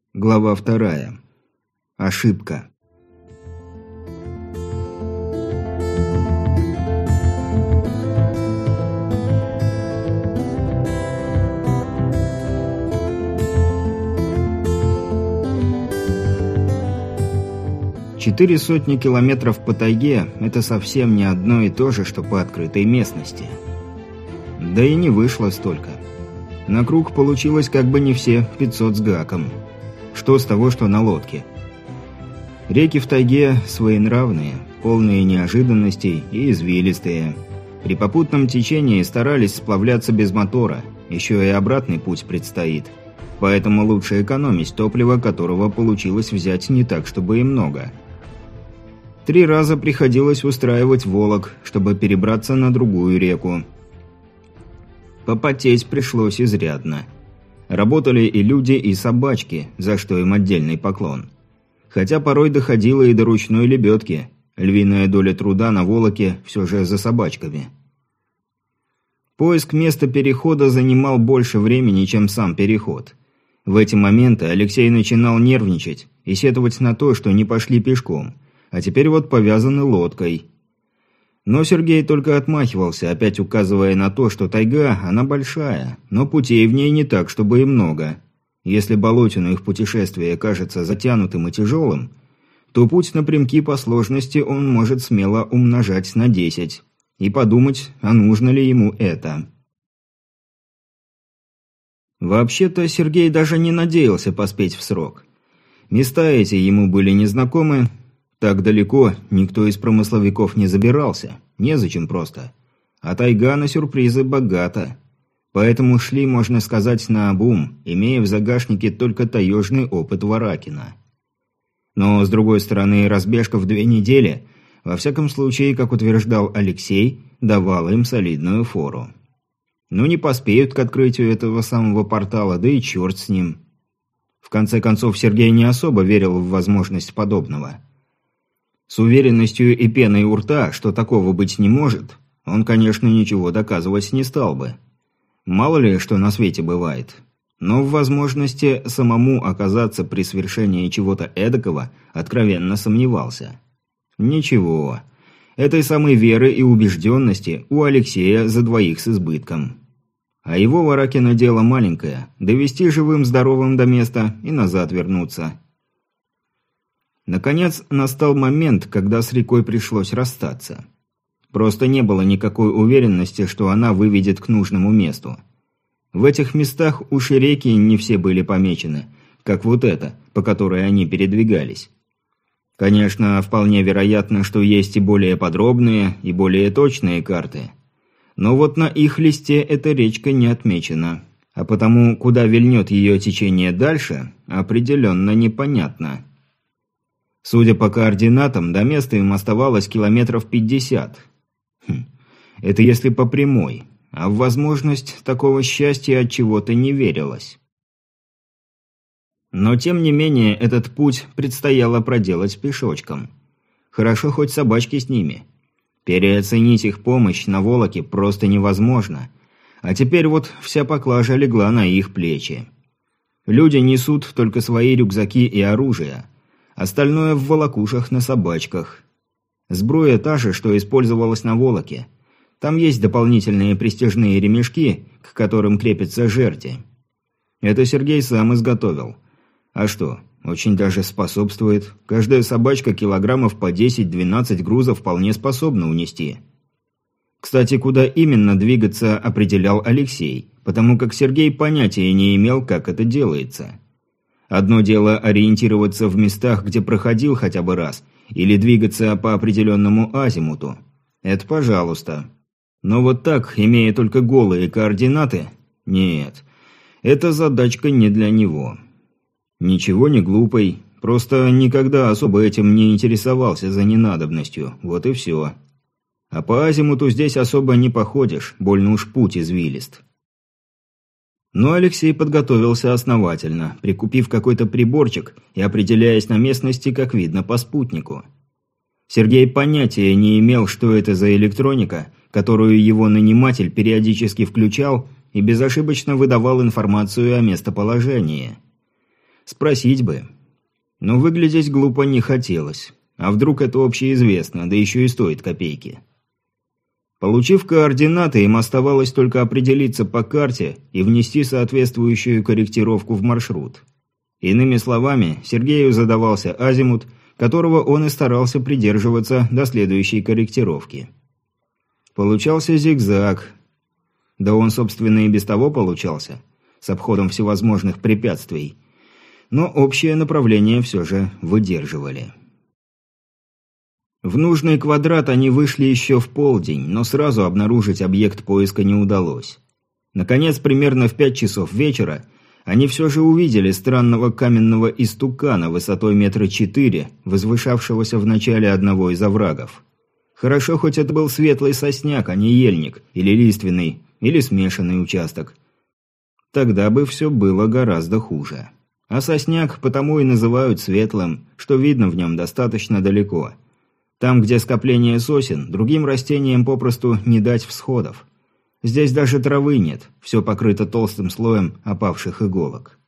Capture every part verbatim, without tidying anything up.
Глава вторая. Ошибка. Четыре сотни километров по тайге – это совсем не одно и то же, что по открытой местности. Да и не вышло столько. На круг получилось как бы не все пятьсот с гаком. Что с того, что на лодке? Реки в тайге своенравные, полные неожиданностей и извилистые. При попутном течении старались сплавляться без мотора, еще и обратный путь предстоит. Поэтому лучше экономить топливо, которого получилось взять не так, чтобы и много. Три раза приходилось устраивать волок, чтобы перебраться на другую реку. Попотеть пришлось изрядно. Работали и люди, и собачки, за что им отдельный поклон. Хотя порой доходило и до ручной лебедки. Львиная доля труда на волоке все же за собачками. Поиск места перехода занимал больше времени, чем сам переход. В эти моменты Алексей начинал нервничать и сетовать на то, что не пошли пешком, а теперь вот повязаны лодкой. Но Сергей только отмахивался, опять указывая на то, что тайга, она большая, но путей в ней не так, чтобы и много. Если болотину их путешествие кажется затянутым и тяжелым, то путь напрямки по сложности он может смело умножать на десять и подумать, а нужно ли ему это. Вообще-то Сергей даже не надеялся поспеть в срок. Места эти ему были незнакомы. Так далеко никто из промысловиков не забирался, незачем просто. А тайга на сюрпризы богата. Поэтому шли, можно сказать, наобум, имея в загашнике только таежный опыт Варакина. Но, с другой стороны, разбежка в две недели, во всяком случае, как утверждал Алексей, давала им солидную фору. Ну не поспеют к открытию этого самого портала, да и черт с ним. В конце концов, Сергей не особо верил в возможность подобного. С уверенностью и пеной у рта, что такого быть не может, он, конечно, ничего доказывать не стал бы. Мало ли, что на свете бывает. Но в возможности самому оказаться при свершении чего-то эдакого откровенно сомневался. Ничего. Этой самой веры и убежденности у Алексея за двоих с избытком. А его Варакина дело маленькое – довести живым-здоровым до места и назад вернуться. Наконец, настал момент, когда с рекой пришлось расстаться. Просто не было никакой уверенности, что она выведет к нужному месту. В этих местах уши реки не все были помечены, как вот эта, по которой они передвигались. Конечно, вполне вероятно, что есть и более подробные, и более точные карты. Но вот на их листе эта речка не отмечена. А потому, куда вильнет ее течение дальше, определенно непонятно. Судя по координатам, до места им оставалось километров пятьдесят. Хм, это если по прямой. А в возможность такого счастья от чего-то не верилось. Но тем не менее, этот путь предстояло проделать пешочком. Хорошо хоть собачки с ними. Переоценить их помощь на волоке просто невозможно. А теперь вот вся поклажа легла на их плечи. Люди несут только свои рюкзаки и оружие. Остальное в волокушах на собачках. Сбруя та же, что использовалась на волоке. Там есть дополнительные пристяжные ремешки, к которым крепятся жерди. Это Сергей сам изготовил. А что, очень даже способствует. Каждая собачка килограммов по десять-двенадцать грузов вполне способна унести. Кстати, куда именно двигаться определял Алексей, потому как Сергей понятия не имел, как это делается. Одно дело ориентироваться в местах, где проходил хотя бы раз, или двигаться по определенному азимуту. Это пожалуйста. Но вот так, имея только голые координаты, нет, эта задачка не для него. Ничего не глупый, просто никогда особо этим не интересовался за ненадобностью, вот и все. А по азимуту здесь особо не походишь, больно уж путь извилист. Но Алексей подготовился основательно, прикупив какой-то приборчик и определяясь на местности, как видно по спутнику. Сергей понятия не имел, что это за электроника, которую его наниматель периодически включал и безошибочно выдавал информацию о местоположении. Спросить бы. Но выглядеть глупо не хотелось. А вдруг это общеизвестно, да еще и стоит копейки. Получив координаты, им оставалось только определиться по карте и внести соответствующую корректировку в маршрут. Иными словами, Сергею задавался азимут, которого он и старался придерживаться до следующей корректировки. Получался зигзаг. Да он, собственно, и без того получался, с обходом всевозможных препятствий. Но общее направление все же выдерживали. В нужный квадрат они вышли еще в полдень, но сразу обнаружить объект поиска не удалось. Наконец, примерно в пять часов вечера, они все же увидели странного каменного истукана высотой метра четыре, возвышавшегося в начале одного из оврагов. Хорошо, хоть это был светлый сосняк, а не ельник, или лиственный, или смешанный участок. Тогда бы все было гораздо хуже. А сосняк потому и называют светлым, что видно в нем достаточно далеко. Там, где скопление сосен, другим растениям попросту не дать всходов. Здесь даже травы нет, все покрыто толстым слоем опавших иголок.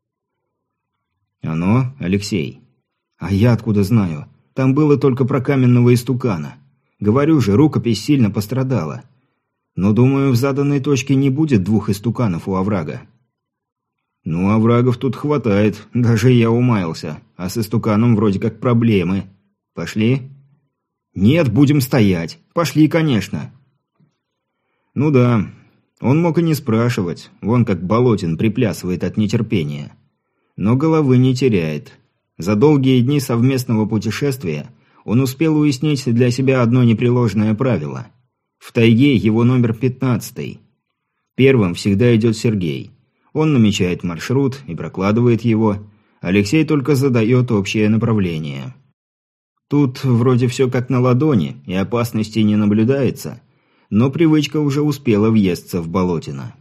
«Оно, Алексей?» «А я откуда знаю? Там было только про каменного истукана. Говорю же, рукопись сильно пострадала. Но, думаю, в заданной точке не будет двух истуканов у оврага». «Ну, оврагов тут хватает, даже я умаялся, а с истуканом вроде как проблемы. Пошли?» «Нет, будем стоять. Пошли, конечно». Ну да, он мог и не спрашивать, вон как Болотин приплясывает от нетерпения. Но головы не теряет. За долгие дни совместного путешествия он успел уяснить для себя одно непреложное правило. В тайге его номер пятнадцатый. Первым всегда идет Сергей. Он намечает маршрут и прокладывает его. Алексей только задает общее направление. Тут вроде все как на ладони, и опасности не наблюдается, но привычка уже успела въесться в Болотина.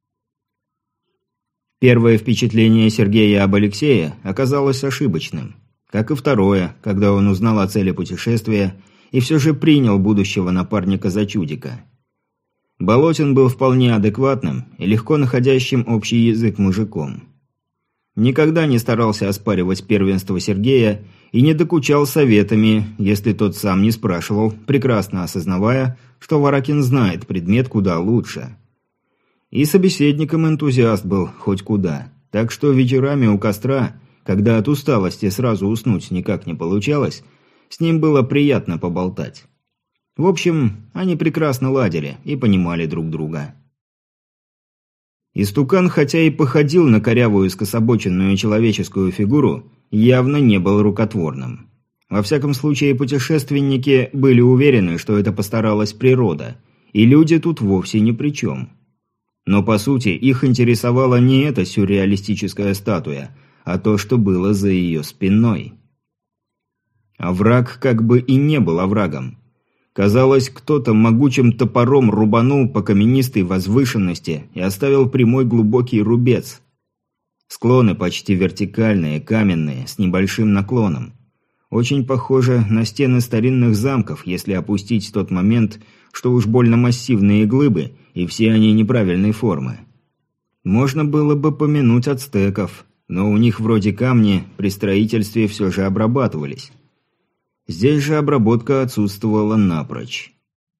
Первое впечатление Сергея об Алексее оказалось ошибочным, как и второе, когда он узнал о цели путешествия и все же принял будущего напарника за чудика. Болотин был вполне адекватным и легко находящим общий язык мужиком. Никогда не старался оспаривать первенство Сергея и не докучал советами, если тот сам не спрашивал, прекрасно осознавая, что Варакин знает предмет куда лучше. И собеседником энтузиаст был хоть куда, так что вечерами у костра, когда от усталости сразу уснуть никак не получалось, с ним было приятно поболтать. В общем, они прекрасно ладили и понимали друг друга. Истукан, хотя и походил на корявую скособоченную человеческую фигуру, явно не был рукотворным. Во всяком случае, путешественники были уверены, что это постаралась природа, и люди тут вовсе ни при чем. Но по сути их интересовала не эта сюрреалистическая статуя, а то, что было за ее спиной. Овраг как бы и не был оврагом. Казалось, кто-то могучим топором рубанул по каменистой возвышенности и оставил прямой глубокий рубец. Склоны почти вертикальные, каменные, с небольшим наклоном. Очень похоже на стены старинных замков, если опустить в тот момент, что уж больно массивные глыбы, и все они неправильной формы. Можно было бы помянуть ацтеков, но у них вроде камни при строительстве все же обрабатывались. Здесь же обработка отсутствовала напрочь.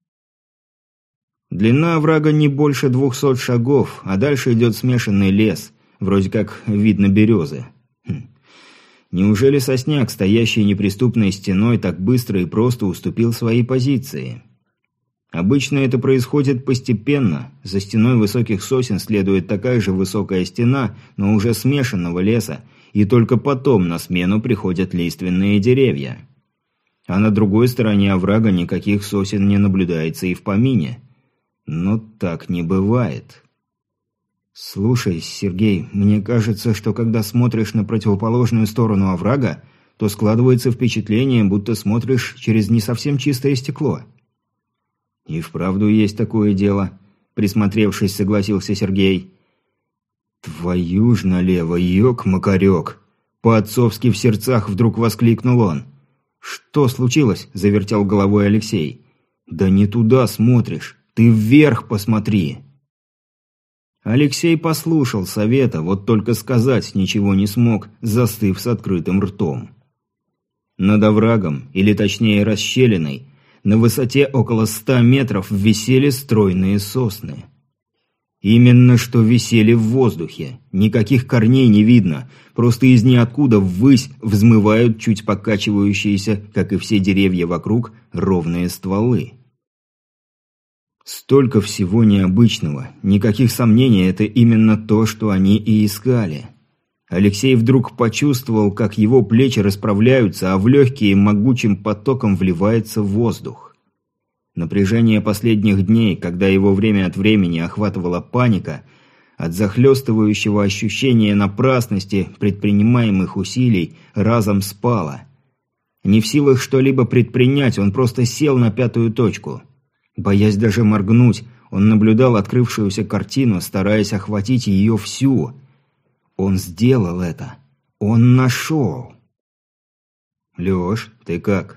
Длина оврага не больше двухсот шагов, а дальше идет смешанный лес, вроде как видно березы. Хм. Неужели сосняк, стоящий неприступной стеной, так быстро и просто уступил свои позиции? Обычно это происходит постепенно. За стеной высоких сосен следует такая же высокая стена, но уже смешанного леса, и только потом на смену приходят лиственные деревья. А на другой стороне оврага никаких сосен не наблюдается и в помине. Но так не бывает. «Слушай, Сергей, мне кажется, что когда смотришь на противоположную сторону оврага, то складывается впечатление, будто смотришь через не совсем чистое стекло». «И вправду есть такое дело», – присмотревшись, согласился Сергей. «Твою ж налево, ёк-макарёк!» – по-отцовски в сердцах вдруг воскликнул он. «Что случилось?» – завертел головой Алексей. «Да не туда смотришь, ты вверх посмотри!» Алексей послушал совета, вот только сказать ничего не смог, застыв с открытым ртом. Над оврагом, или точнее расщелиной, на высоте около ста метров висели стройные сосны. Именно что висели в воздухе. Никаких корней не видно, просто из ниоткуда ввысь взмывают чуть покачивающиеся, как и все деревья вокруг, ровные стволы. Столько всего необычного, никаких сомнений, это именно то, что они и искали. Алексей вдруг почувствовал, как его плечи расправляются, а в легкие могучим потоком вливается воздух. Напряжение последних дней, когда его время от времени охватывала паника, от захлестывающего ощущения напрасности предпринимаемых усилий, разом спало. Не в силах что-либо предпринять, он просто сел на пятую точку. Боясь даже моргнуть, он наблюдал открывшуюся картину, стараясь охватить ее всю. Он сделал это. Он нашел. «Леш, ты как?»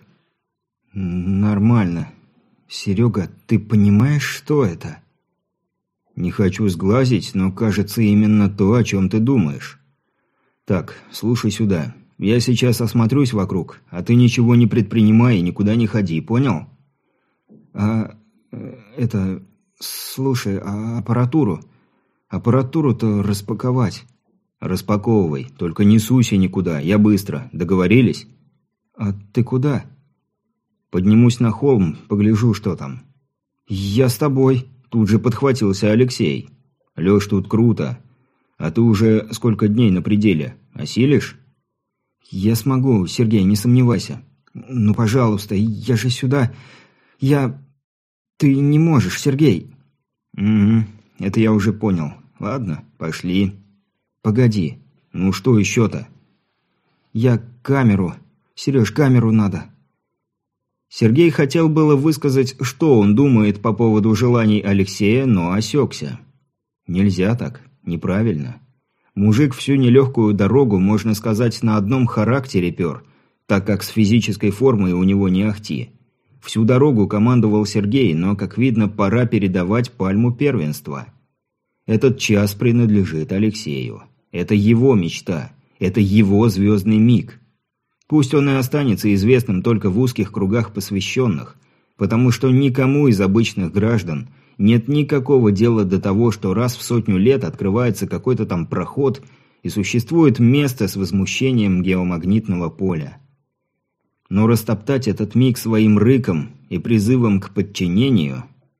«Нормально. Серега, ты понимаешь, что это?» «Не хочу сглазить, но кажется именно то, о чем ты думаешь. Так, слушай сюда. Я сейчас осмотрюсь вокруг, а ты ничего не предпринимай и никуда не ходи, понял?» «А... это... слушай, а аппаратуру? Аппаратуру-то распаковать». «Распаковывай, только не суйся никуда, я быстро. Договорились?» «А ты куда?» «Поднимусь на холм, погляжу, что там». «Я с тобой», – тут же подхватился Алексей. «Леш, тут круто. А ты уже сколько дней на пределе? Осилишь?» «Я смогу, Сергей, не сомневайся. Ну, пожалуйста, я же сюда... Я... Ты не можешь, Сергей». «Угу, это я уже понял. Ладно, пошли». «Погоди. Ну что еще-то?» «Я камеру. Сереж, камеру надо». Сергей хотел было высказать, что он думает по поводу желаний Алексея, но осекся. Нельзя так. Неправильно. Мужик всю нелегкую дорогу, можно сказать, на одном характере пер, так как с физической формой у него не ахти. Всю дорогу командовал Сергей, но, как видно, пора передавать пальму первенства. Этот час принадлежит Алексею. Это его мечта. Это его звездный миг. Пусть он и останется известным только в узких кругах посвященных, потому что никому из обычных граждан нет никакого дела до того, что раз в сотню лет открывается какой-то там проход и существует место с возмущением геомагнитного поля. Но растоптать этот миг своим рыком и призывом к подчинению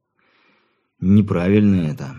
– неправильно это.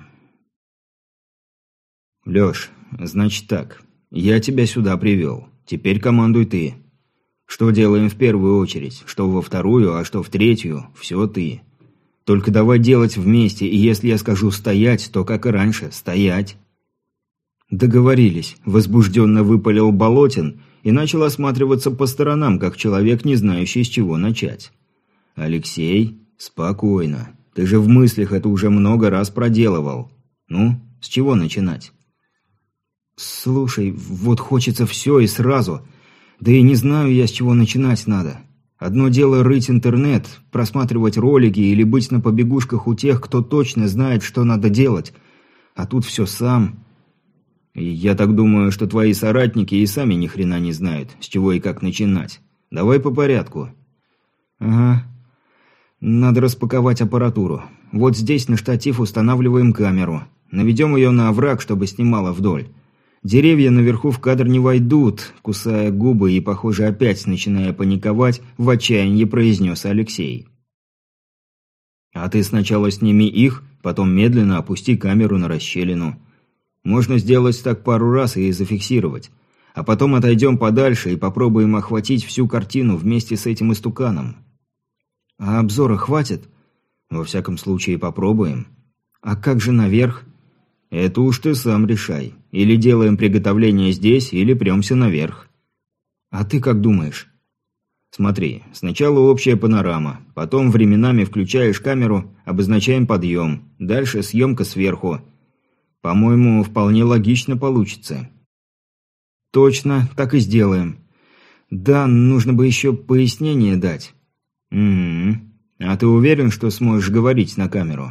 «Леш, значит так, я тебя сюда привел, теперь командуй ты. Что делаем в первую очередь, что во вторую, а что в третью, все ты. Только давай делать вместе, и если я скажу стоять, то, как и раньше, стоять». «Договорились», – возбужденно выпалил Болотин и начал осматриваться по сторонам, как человек, не знающий, с чего начать. «Алексей, спокойно. Ты же в мыслях это уже много раз проделывал. Ну, с чего начинать?» «Слушай, вот хочется все и сразу. Да и не знаю я, с чего начинать надо. Одно дело рыть интернет, просматривать ролики или быть на побегушках у тех, кто точно знает, что надо делать. А тут все сам. И я так думаю, что твои соратники и сами ни хрена не знают, с чего и как начинать. Давай по порядку». «Ага. Надо распаковать аппаратуру. Вот здесь на штатив устанавливаем камеру. Наведем ее на овраг, чтобы снимала вдоль. Деревья наверху в кадр не войдут», – кусая губы и, похоже, опять начиная паниковать, в отчаянии произнес Алексей. «А ты сначала сними их, потом медленно опусти камеру на расщелину. Можно сделать так пару раз и зафиксировать. А потом отойдем подальше и попробуем охватить всю картину вместе с этим истуканом». «А обзора хватит?» «Во всяком случае, попробуем». «А как же наверх?» «Это уж ты сам решай. Или делаем приготовление здесь, или премся наверх». «А ты как думаешь?» «Смотри, сначала общая панорама, потом временами включаешь камеру, обозначаем подъем, дальше съемка сверху. По-моему, вполне логично получится». «Точно, так и сделаем. Да, нужно бы еще пояснение дать». «Угу. А ты уверен, что сможешь говорить на камеру?»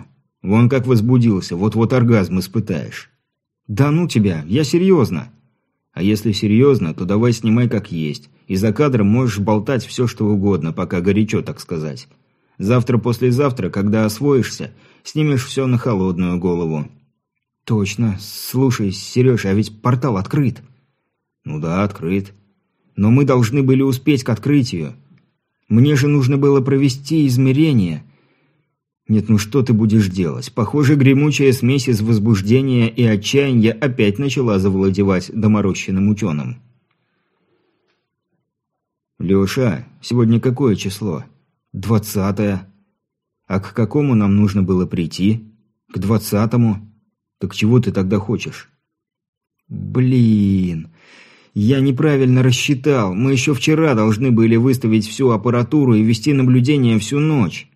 Вон как возбудился, вот-вот оргазм испытаешь». «Да ну тебя, я серьезно». «А если серьезно, то давай снимай как есть. И за кадром можешь болтать все, что угодно, пока горячо, так сказать. Завтра-послезавтра, когда освоишься, снимешь все на холодную голову». «Точно. Слушай, Сереж, а ведь портал открыт». «Ну да, открыт. Но мы должны были успеть к открытию. Мне же нужно было провести измерение». «Нет, ну что ты будешь делать? Похоже, гремучая смесь из возбуждения и отчаяния опять начала завладевать доморощенным ученым». «Леша, сегодня какое число?» «Двадцатое». «А к какому нам нужно было прийти?» «К двадцатому». «Так чего ты тогда хочешь?» «Блин, я неправильно рассчитал. Мы еще вчера должны были выставить всю аппаратуру и вести наблюдение всю ночь».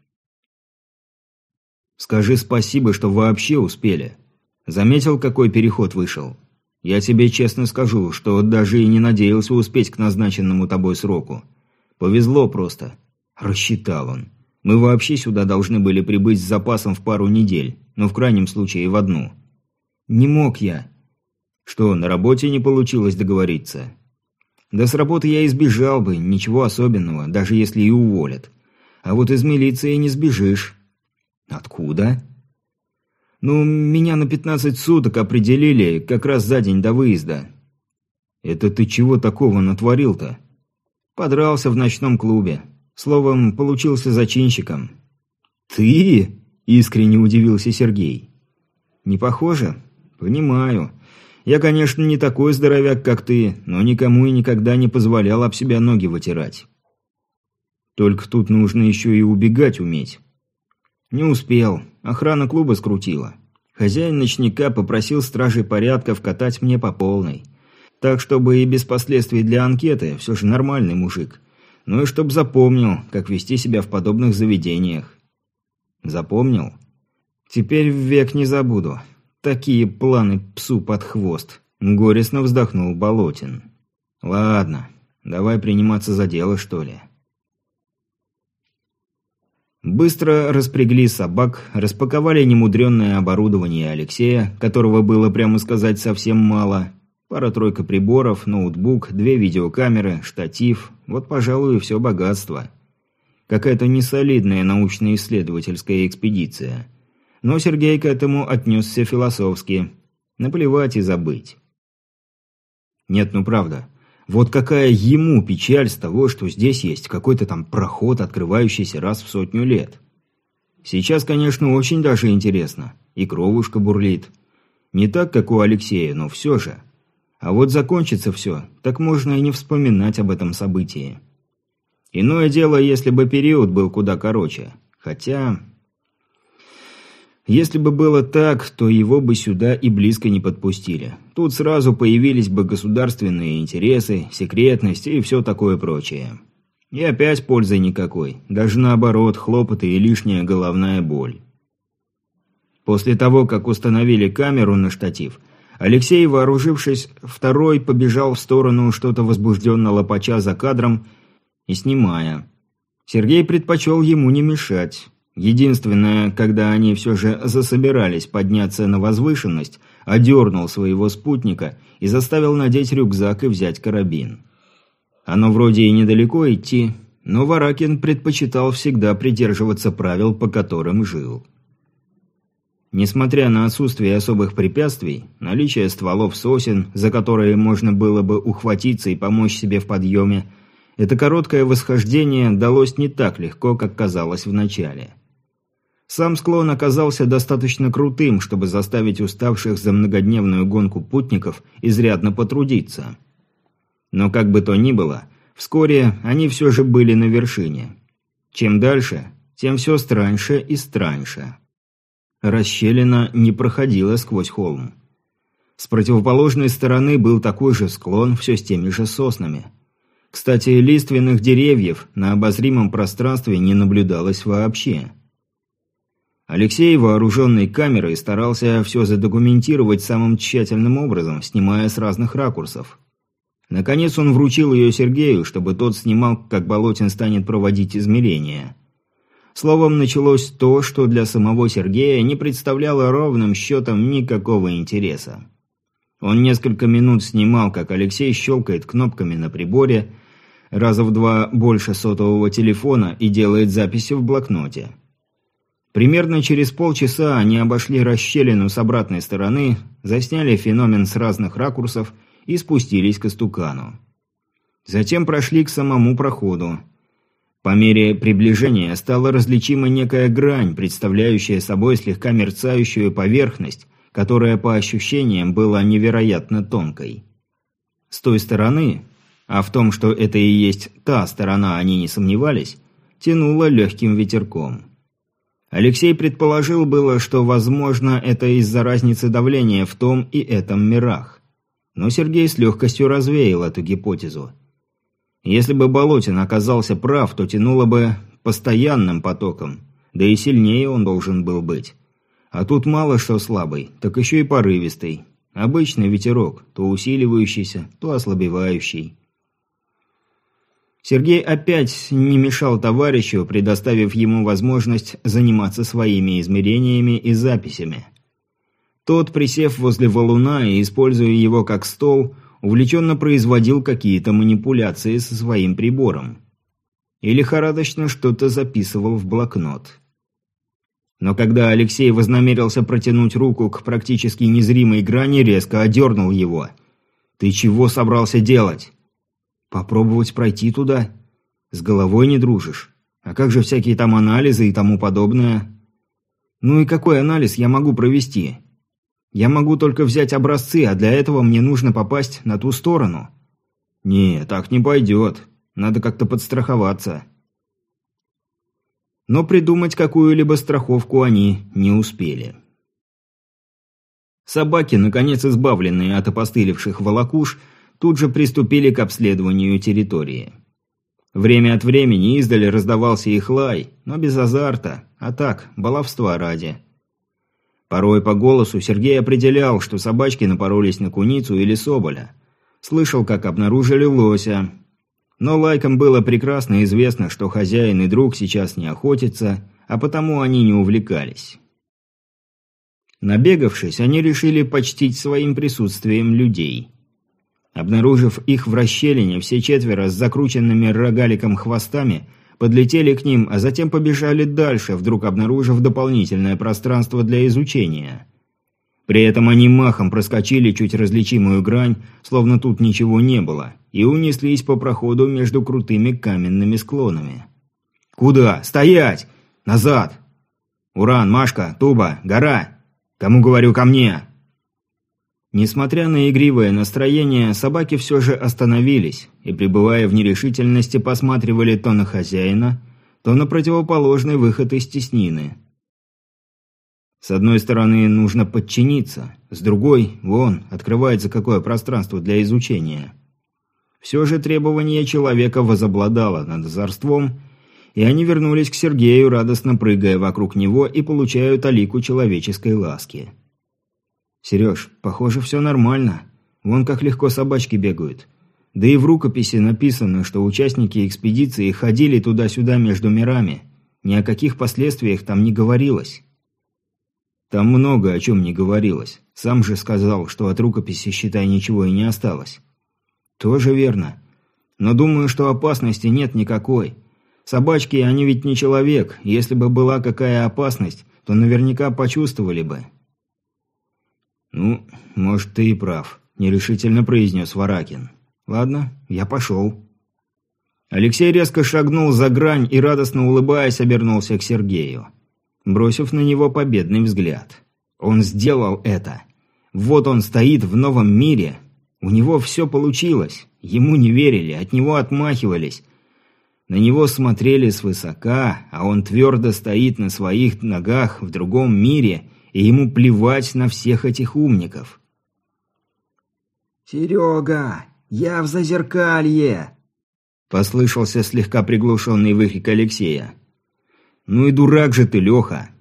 «Скажи спасибо, что вообще успели. Заметил, какой переход вышел? Я тебе честно скажу, что даже и не надеялся успеть к назначенному тобой сроку. Повезло просто». Рассчитал он. «Мы вообще сюда должны были прибыть с запасом в пару недель, но в крайнем случае в одну». «Не мог я». «Что, на работе не получилось договориться?» «Да с работы я избежал бы, ничего особенного, даже если и уволят. А вот из милиции не сбежишь». «Откуда?» «Ну, меня на пятнадцать суток определили, как раз за день до выезда». «Это ты чего такого натворил-то?» «Подрался в ночном клубе. Словом, получился зачинщиком». «Ты?» – искренне удивился Сергей. «Не похоже? Понимаю. Я, конечно, не такой здоровяк, как ты, но никому и никогда не позволял об себя ноги вытирать. Только тут нужно еще и убегать уметь». «Не успел. Охрана клуба скрутила. Хозяин ночника попросил стражей порядка вкатать мне по полной. Так, чтобы и без последствий для анкеты, все же нормальный мужик. Ну и чтоб запомнил, как вести себя в подобных заведениях». «Запомнил? Теперь век не забуду. Такие планы псу под хвост», – горестно вздохнул Болотин. «Ладно, давай приниматься за дело, что ли». Быстро распрягли собак, распаковали немудренное оборудование Алексея, которого было, прямо сказать, совсем мало. Пара-тройка приборов, ноутбук, две видеокамеры, штатив. Вот, пожалуй, и все богатство. Какая-то несолидная научно-исследовательская экспедиция. Но Сергей к этому отнесся философски. Наплевать и забыть. Нет, ну правда. Вот какая ему печаль с того, что здесь есть какой-то там проход, открывающийся раз в сотню лет. Сейчас, конечно, очень даже интересно. И кровушка бурлит. Не так, как у Алексея, но все же. А вот закончится все, так можно и не вспоминать об этом событии. Иное дело, если бы период был куда короче. Хотя... Если бы было так, то его бы сюда и близко не подпустили. Тут сразу появились бы государственные интересы, секретность и все такое прочее. И опять пользы никакой, даже наоборот, хлопоты и лишняя головная боль. После того, как установили камеру на штатив, Алексей, вооружившись второй, побежал в сторону, что-то возбужденно лопача за кадром и снимая. Сергей предпочел ему не мешать. Единственное, когда они все же засобирались подняться на возвышенность, одернул своего спутника и заставил надеть рюкзак и взять карабин. Оно вроде и недалеко идти, но Варакин предпочитал всегда придерживаться правил, по которым жил. Несмотря на отсутствие особых препятствий, наличие стволов сосен, за которые можно было бы ухватиться и помочь себе в подъеме, это короткое восхождение далось не так легко, как казалось вначале. Сам склон оказался достаточно крутым, чтобы заставить уставших за многодневную гонку путников изрядно потрудиться. Но как бы то ни было, вскоре они все же были на вершине. Чем дальше, тем все страньше и страньше. Расщелина не проходила сквозь холм. С противоположной стороны был такой же склон, все с теми же соснами. Кстати, лиственных деревьев на обозримом пространстве не наблюдалось вообще. Алексей, вооруженный камерой, старался все задокументировать самым тщательным образом, снимая с разных ракурсов. Наконец он вручил ее Сергею, чтобы тот снимал, как Болотин станет проводить измерения. Словом, началось то, что для самого Сергея не представляло ровным счетом никакого интереса. Он несколько минут снимал, как Алексей щелкает кнопками на приборе, раза в два больше сотового телефона, и делает записи в блокноте. Примерно через полчаса они обошли расщелину с обратной стороны, засняли феномен с разных ракурсов и спустились к истукану. Затем прошли к самому проходу. По мере приближения стала различима некая грань, представляющая собой слегка мерцающую поверхность, которая по ощущениям была невероятно тонкой. С той стороны, а в том, что это и есть та сторона, они не сомневались, тянуло легким ветерком. Алексей предположил было, что, возможно, это из-за разницы давления в том и этом мирах. Но Сергей с легкостью развеял эту гипотезу. Если бы Болотин оказался прав, то тянуло бы постоянным потоком, да и сильнее он должен был быть. А тут мало что слабый, так еще и порывистый. Обычный ветерок, то усиливающийся, то ослабевающий. Сергей опять не мешал товарищу, предоставив ему возможность заниматься своими измерениями и записями. Тот, присев возле валуна и используя его как стол, увлеченно производил какие-то манипуляции со своим прибором. И лихорадочно что-то записывал в блокнот. Но когда Алексей вознамерился протянуть руку к практически незримой грани, резко одернул его. «Ты чего собрался делать?» «Попробовать пройти туда? С головой не дружишь? А как же всякие там анализы и тому подобное?» «Ну и какой анализ я могу провести? Я могу только взять образцы, а для этого мне нужно попасть на ту сторону». «Не, так не пойдет. Надо как-то подстраховаться». Но придумать какую-либо страховку они не успели. Собаки, наконец избавленные от опостылевших волокуш, тут же приступили к обследованию территории. Время от времени издали раздавался их лай, но без азарта, а так, баловства ради. Порой по голосу Сергей определял, что собачки напоролись на куницу или соболя. Слышал, как обнаружили лося. Но лайкам было прекрасно известно, что хозяин и друг сейчас не охотятся, а потому они не увлекались. Набегавшись, они решили почтить своим присутствием людей. Обнаружив их в расщелине, все четверо с закрученными рогаликом хвостами подлетели к ним, а затем побежали дальше, вдруг обнаружив дополнительное пространство для изучения. При этом они махом проскочили чуть различимую грань, словно тут ничего не было, и унеслись по проходу между крутыми каменными склонами. «Куда? Стоять! Назад! Уран, Машка, Туба, гора! Кому говорю, ко мне!» Несмотря на игривое настроение, собаки все же остановились и, пребывая в нерешительности, посматривали то на хозяина, то на противоположный выход из теснины. С одной стороны, нужно подчиниться, с другой, вон, открывается какое пространство для изучения. Все же требование человека возобладало над озорством, и они вернулись к Сергею, радостно прыгая вокруг него и получая талику человеческой ласки. «Сереж, похоже, все нормально. Вон как легко собачки бегают. Да и в рукописи написано, что участники экспедиции ходили туда-сюда между мирами. Ни о каких последствиях там не говорилось». «Там много о чем не говорилось. Сам же сказал, что от рукописи, считай, ничего и не осталось». «Тоже верно. Но думаю, что опасности нет никакой. Собачки, они ведь не человек. Если бы была какая опасность, то наверняка почувствовали бы». «Ну, может, ты и прав», – нерешительно произнес Варакин. «Ладно, я пошел». Алексей резко шагнул за грань и, радостно улыбаясь, обернулся к Сергею, бросив на него победный взгляд. Он сделал это. Вот он стоит в новом мире. У него все получилось. Ему не верили, от него отмахивались. На него смотрели свысока, а он твердо стоит на своих ногах в другом мире, и ему плевать на всех этих умников. «Серега, я в Зазеркалье!» – послышался слегка приглушенный выкрик Алексея. «Ну и дурак же ты, Леха!»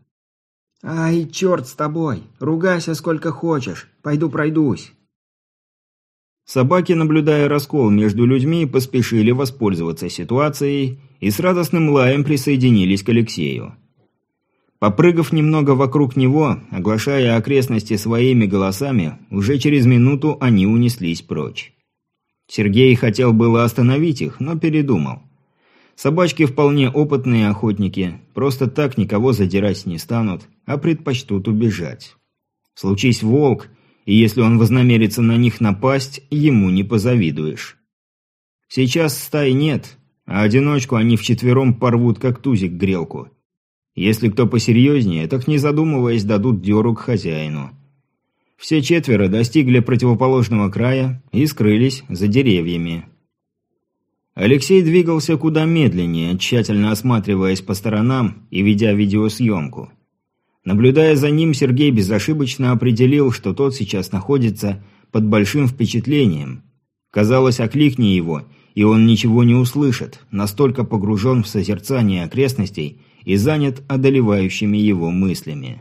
«Ай, черт с тобой! Ругайся сколько хочешь, пойду пройдусь!» Собаки, наблюдая раскол между людьми, поспешили воспользоваться ситуацией и с радостным лаем присоединились к Алексею. Попрыгав немного вокруг него, оглашая окрестности своими голосами, уже через минуту они унеслись прочь. Сергей хотел было остановить их, но передумал. Собачки вполне опытные охотники, просто так никого задирать не станут, а предпочтут убежать. Случись волк, и если он вознамерится на них напасть, ему не позавидуешь. Сейчас стай нет, а одиночку они вчетвером порвут, как тузик грелку. Если кто посерьезнее, так не задумываясь дадут дёру к хозяину. Все четверо достигли противоположного края и скрылись за деревьями. Алексей двигался куда медленнее, тщательно осматриваясь по сторонам и ведя видеосъемку. Наблюдая за ним, Сергей безошибочно определил, что тот сейчас находится под большим впечатлением. Казалось, окликни его, и он ничего не услышит, настолько погружен в созерцание окрестностей и занят одолевающими его мыслями.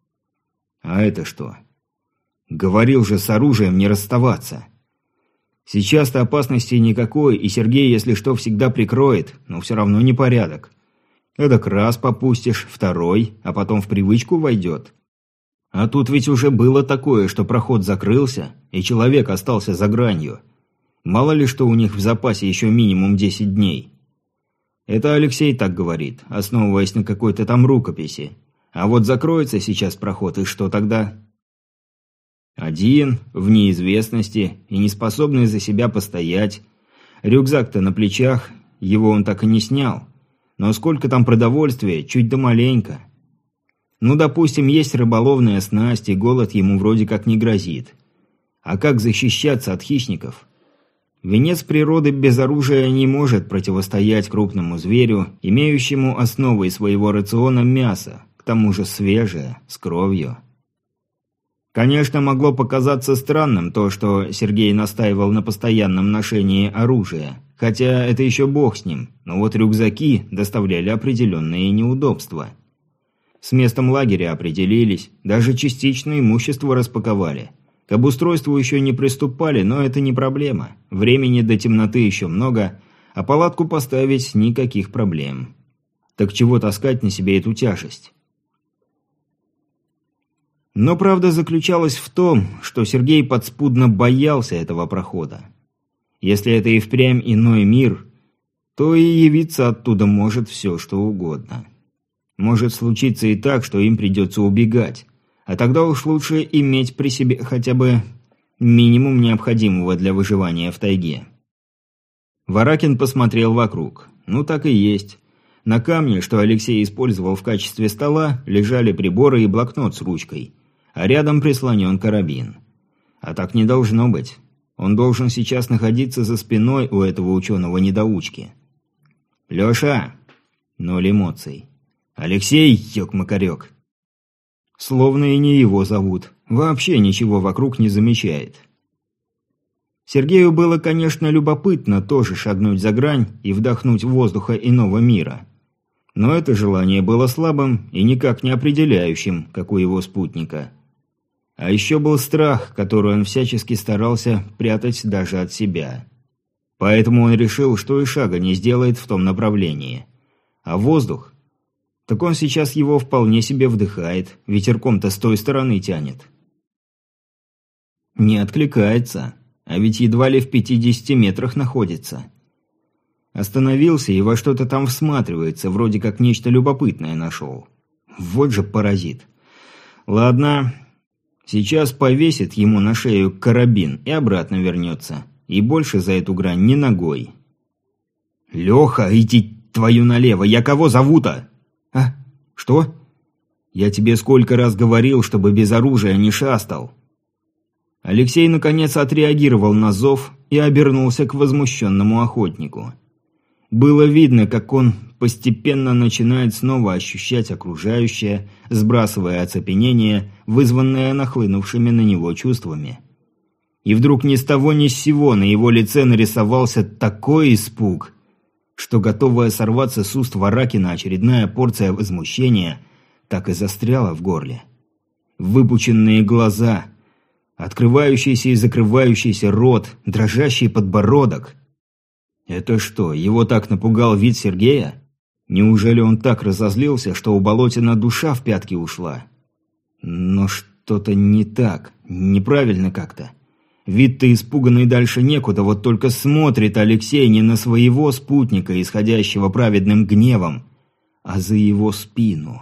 А это что? Говорил же с оружием не расставаться. Сейчас-то опасности никакой, и Сергей, если что, всегда прикроет, но все равно непорядок. Эдак раз попустишь, второй, а потом в привычку войдет. А тут ведь уже было такое, что проход закрылся, и человек остался за гранью. Мало ли что у них в запасе еще минимум десять дней. Это Алексей так говорит, основываясь на какой-то там рукописи. А вот закроется сейчас проход, и что тогда? Один, в неизвестности, и не способный за себя постоять. Рюкзак-то на плечах, его он так и не снял. Но сколько там продовольствия, чуть да маленько. Ну, допустим, есть рыболовная снасть, и голод ему вроде как не грозит. А как защищаться от хищников? Венец природы без оружия не может противостоять крупному зверю, имеющему основой своего рациона мясо, к тому же свежее, с кровью. Конечно, могло показаться странным то, что Сергей настаивал на постоянном ношении оружия, хотя это еще бог с ним, но вот рюкзаки доставляли определенные неудобства. С местом лагеря определились, даже частично имущество распаковали. К обустройству еще не приступали, но это не проблема. Времени до темноты еще много, а палатку поставить никаких проблем. Так чего таскать на себе эту тяжесть? Но правда заключалась в том, что Сергей подспудно боялся этого прохода. Если это и впрямь иной мир, то и явиться оттуда может все, что угодно. Может случиться и так, что им придется убегать, а тогда уж лучше иметь при себе хотя бы минимум необходимого для выживания в тайге. Варакин посмотрел вокруг. Ну так и есть. На камне, что Алексей использовал в качестве стола, лежали приборы и блокнот с ручкой, а рядом прислонен карабин. А так не должно быть. Он должен сейчас находиться за спиной у этого ученого-недоучки. «Леша!» Ноль эмоций. «Алексей, ёк-макарёк!» Словно и не его зовут. Вообще ничего вокруг не замечает. Сергею было, конечно, любопытно тоже шагнуть за грань и вдохнуть воздуха иного мира. Но это желание было слабым и никак не определяющим, как у его спутника. А еще был страх, который он всячески старался прятать даже от себя. Поэтому он решил, что и шага не сделает в том направлении. А воздух? Так он сейчас его вполне себе вдыхает, ветерком-то с той стороны тянет. Не откликается, а ведь едва ли в пятидесяти метрах находится. Остановился и во что-то там всматривается, вроде как нечто любопытное нашел. Вот же паразит. Ладно, сейчас повесит ему на шею карабин и обратно вернется. И больше за эту грань ни ногой. «Леха, иди твою налево, я кого зову-то?» «А? Что?» «Я тебе сколько раз говорил, чтобы без оружия не шастал». Алексей наконец отреагировал на зов и обернулся к возмущенному охотнику. Было видно, как он постепенно начинает снова ощущать окружающее, сбрасывая оцепенение, вызванное нахлынувшими на него чувствами. И вдруг ни с того ни с сего на его лице нарисовался такой испуг, что готовая сорваться с уст Варакина очередная порция возмущения так и застряла в горле. Выпученные глаза, Открывающийся и закрывающийся рот, дрожащий подбородок. Это что, его так напугал вид Сергея? Неужели он так разозлился, что у Болотина душа в пятки ушла? Но что-то не так, неправильно как-то. Вид-то испуганный дальше некуда, вот только смотрит Алексей не на своего спутника, исходящего праведным гневом, а за его спину.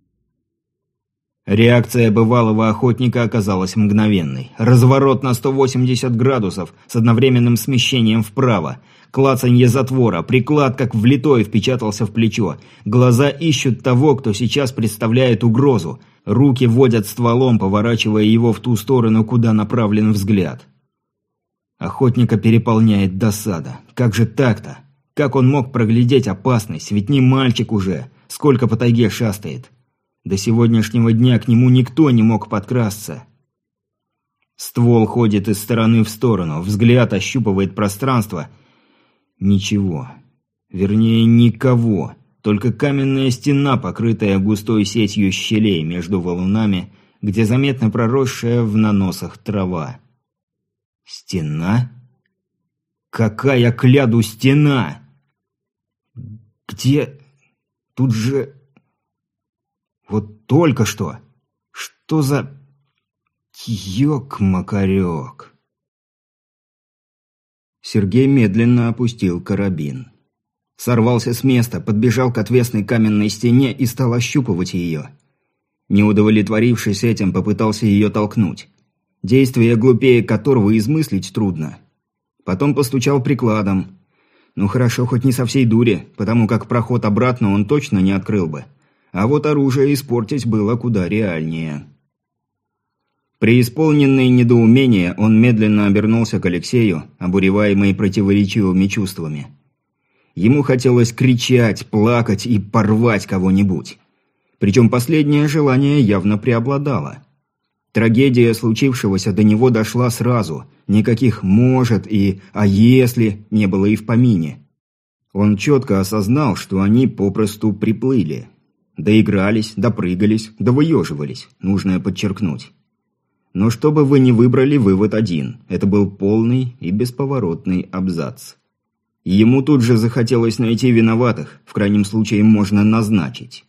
Реакция бывалого охотника оказалась мгновенной. Разворот на сто восемьдесят градусов с одновременным смещением вправо. Клацанье затвора, приклад как влитой впечатался в плечо. Глаза ищут того, кто сейчас представляет угрозу. Руки водят стволом, поворачивая его в ту сторону, куда направлен взгляд. Охотника переполняет досада. Как же так-то? Как он мог проглядеть опасность? Ведь не мальчик уже. Сколько по тайге шастает. До сегодняшнего дня к нему никто не мог подкрасться. Ствол ходит из стороны в сторону, взгляд ощупывает пространство. Ничего. Вернее, никого. Только каменная стена, покрытая густой сетью щелей между валунами, где заметно проросшая в наносах трава. Стена? Какая, кляду, стена? Где? Тут же... Вот только что. Что за... Ёк-макарёк. Сергей медленно опустил карабин. Сорвался с места, подбежал к отвесной каменной стене и стал ощупывать ее. Не удовлетворившись этим, попытался ее толкнуть. Действие глупее которого измыслить трудно. Потом постучал прикладом. Ну хорошо, хоть не со всей дури, потому как проход обратно он точно не открыл бы. А вот оружие испортить было куда реальнее. Преисполненный недоумения, он медленно обернулся к Алексею, обуреваемый противоречивыми чувствами. Ему хотелось кричать, плакать и порвать кого-нибудь. Причем последнее желание явно преобладало. Трагедия случившегося до него дошла сразу. Никаких «может» и «а если» не было и в помине. Он четко осознал, что они попросту приплыли. Доигрались, допрыгались, довыеживались, нужно подчеркнуть. Но что бы вы ни выбрали, вывод один. Это был полный и бесповоротный абзац. Ему тут же захотелось найти виноватых, в крайнем случае можно назначить.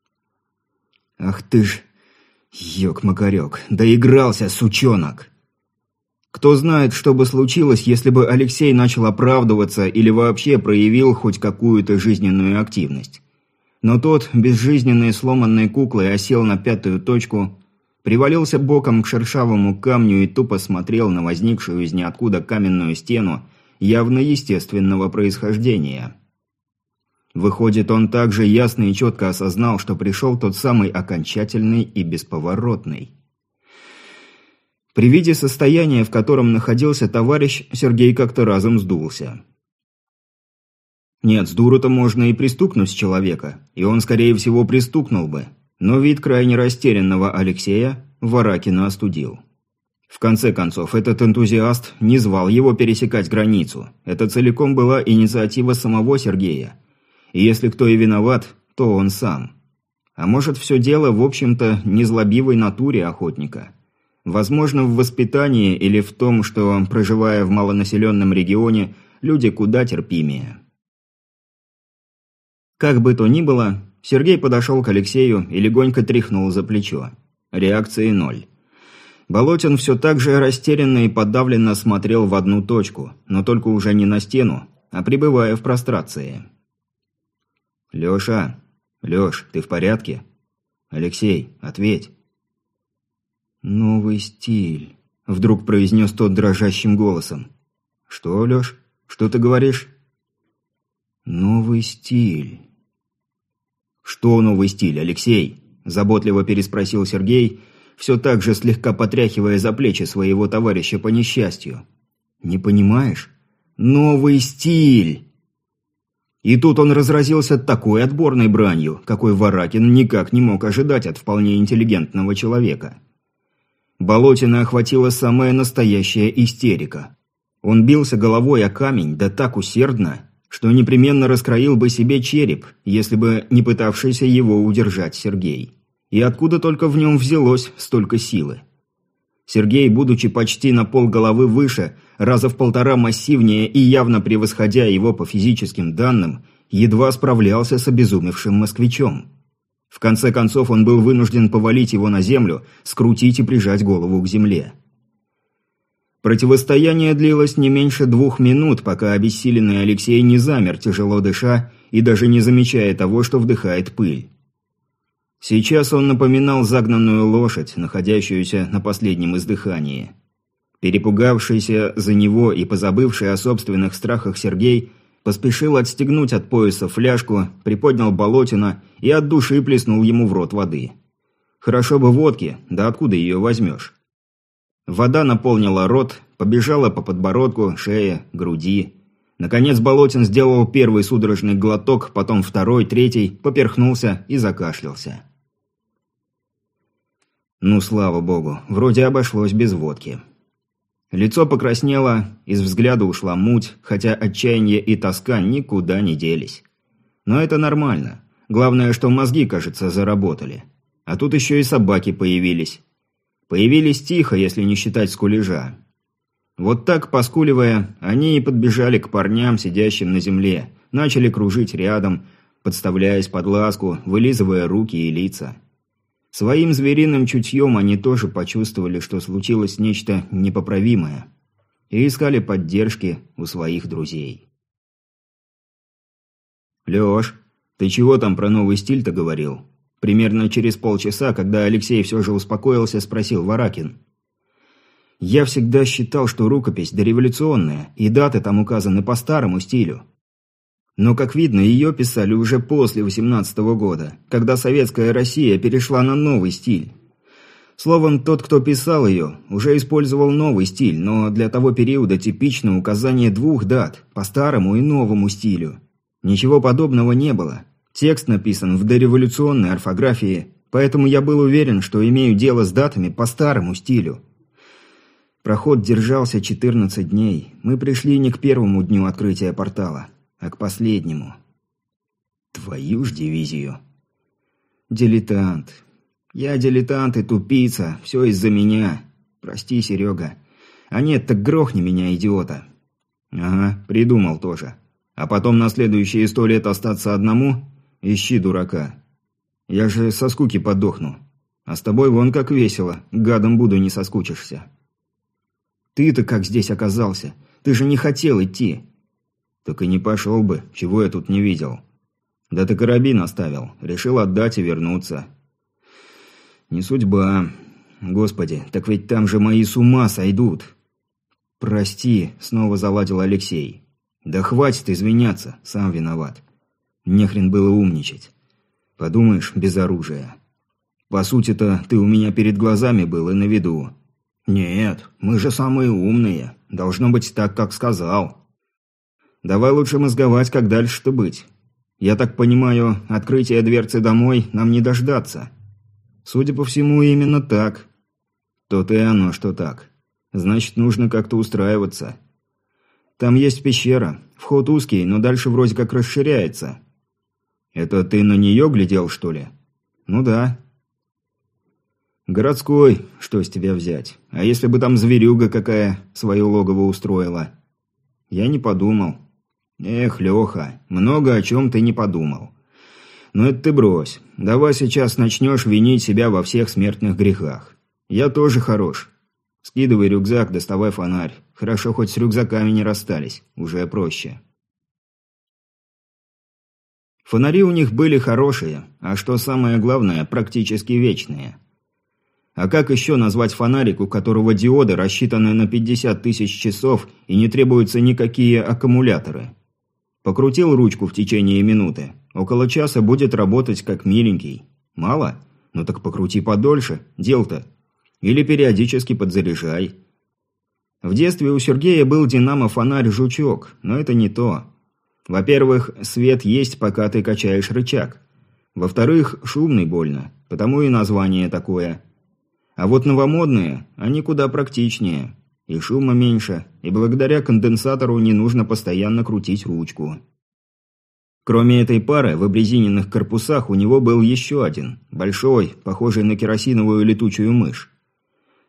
Ах ты ж, ёк-макарёк, доигрался, сучонок! Кто знает, что бы случилось, если бы Алексей начал оправдываться или вообще проявил хоть какую-то жизненную активность. Но тот, безжизненной сломанной куклой, осел на пятую точку, привалился боком к шершавому камню и тупо смотрел на возникшую из ниоткуда каменную стену явно естественного происхождения. Выходит, он также ясно и четко осознал, что пришел тот самый окончательный и бесповоротный. При виде состояния, в котором находился товарищ, Сергей как-то разом сдулся. Нет, с дуру-то можно и пристукнуть человека, и он, скорее всего, пристукнул бы. Но вид крайне растерянного Алексея Варакина остудил. В конце концов, этот энтузиаст не звал его пересекать границу. Это целиком была инициатива самого Сергея. И если кто и виноват, то он сам. А может, все дело, в общем-то, незлобивой натуре охотника. Возможно, в воспитании или в том, что, проживая в малонаселенном регионе, люди куда терпимее. Как бы то ни было, Сергей подошел к Алексею и легонько тряхнул за плечо. Реакции ноль. Болотин все так же растерянно и подавленно смотрел в одну точку, но только уже не на стену, а пребывая в прострации. «Леша! Леш, ты в порядке? Алексей, ответь!» «Новый стиль», — вдруг произнес тот дрожащим голосом. «Что, Леш? Что ты говоришь?» «Новый стиль». «Что новый стиль, Алексей?» – заботливо переспросил Сергей, все так же слегка потряхивая за плечи своего товарища по несчастью. «Не понимаешь? Новый стиль!» И тут он разразился такой отборной бранью, какой Варакин никак не мог ожидать от вполне интеллигентного человека. Болотина охватила самая настоящая истерика. Он бился головой о камень, да так усердно, что непременно раскроил бы себе череп, если бы не пытавшийся его удержать Сергей. И откуда только в нем взялось столько силы? Сергей, будучи почти на полголовы выше, раза в полтора массивнее и явно превосходя его по физическим данным, едва справлялся с обезумевшим москвичом. В конце концов он был вынужден повалить его на землю, скрутить и прижать голову к земле. Противостояние длилось не меньше двух минут, пока обессиленный Алексей не замер, тяжело дыша и даже не замечая того, что вдыхает пыль. Сейчас он напоминал загнанную лошадь, находящуюся на последнем издыхании. Перепугавшийся за него и позабывший о собственных страхах Сергей поспешил отстегнуть от пояса фляжку, приподнял Болотина и от души плеснул ему в рот воды. Хорошо бы водки, да откуда ее возьмешь? Вода наполнила рот, побежала по подбородку, шее, груди. Наконец Болотин сделал первый судорожный глоток, потом второй, третий, поперхнулся и закашлялся. Ну, слава богу, вроде обошлось без водки. Лицо покраснело, из взгляда ушла муть, хотя отчаяние и тоска никуда не делись. Но это нормально. Главное, что мозги, кажется, заработали. А тут еще и собаки появились. Появились тихо, если не считать скулежа. Вот так, поскуливая, они и подбежали к парням, сидящим на земле, начали кружить рядом, подставляясь под ласку, вылизывая руки и лица. Своим звериным чутьем они тоже почувствовали, что случилось нечто непоправимое, и искали поддержки у своих друзей. «Лёш, ты чего там про новый стиль-то говорил?» Примерно через полчаса, когда Алексей все же успокоился, спросил Варакин. «Я всегда считал, что рукопись дореволюционная, и даты там указаны по старому стилю. Но, как видно, ее писали уже после восемнадцатого года, когда советская Россия перешла на новый стиль. Словом, тот, кто писал ее, уже использовал новый стиль, но для того периода типично указание двух дат, по старому и новому стилю. Ничего подобного не было. Текст написан в дореволюционной орфографии, поэтому я был уверен, что имею дело с датами по старому стилю. Проход держался четырнадцать дней. Мы пришли не к первому дню открытия портала, а к последнему. Твою ж дивизию. Дилетант. Я дилетант и тупица. Все из-за меня. Прости, Серега. А нет, так грохни меня, идиота. Ага, придумал тоже. А потом на следующие сто лет остаться одному? Ищи дурака. Я же со скуки подохну. А с тобой вон как весело. Гадом буду, не соскучишься. Ты-то как здесь оказался? Ты же не хотел идти. Так и не пошел бы, чего я тут не видел. Да ты карабин оставил, решил отдать и вернуться. Не судьба. Господи, так ведь там же мои с ума сойдут. Прости, снова заладил Алексей. Да хватит извиняться, сам виноват. Нехрен было умничать. Подумаешь, без оружия. По сути-то ты у меня перед глазами был и на виду. Нет, мы же самые умные. Должно быть так, как сказал. Давай лучше мозговать, как дальше-то быть. Я так понимаю, открытие дверцы домой нам не дождаться. Судя по всему, именно так. То-то и оно, что так. Значит, нужно как-то устраиваться. Там есть пещера. Вход узкий, но дальше вроде как расширяется. Это ты на нее глядел, что ли? Ну да. Городской, что с тебя взять? А если бы там зверюга какая свое логово устроила? Я не подумал. Эх, Леха, много о чем ты не подумал. Но это ты брось. Давай сейчас начнешь винить себя во всех смертных грехах. Я тоже хорош. Скидывай рюкзак, доставай фонарь. Хорошо, хоть с рюкзаками не расстались. Уже проще. Фонари у них были хорошие, а что самое главное, практически вечные. А как еще назвать фонарик, у которого диоды рассчитаны на пятьдесят тысяч часов и не требуются никакие аккумуляторы? Покрутил ручку в течение минуты. Около часа будет работать как миленький. Мало? Ну так покрути подольше. Дел-то. Или периодически подзаряжай. В детстве у Сергея был динамо-фонарь-жучок, но это не то. Во-первых, свет есть, пока ты качаешь рычаг. Во-вторых, шумный больно, потому и название такое. А вот новомодные, они куда практичнее. И шума меньше, и благодаря конденсатору не нужно постоянно крутить ручку. Кроме этой пары, в обрезиненных корпусах у него был еще один, большой, похожий на керосиновую летучую мышь.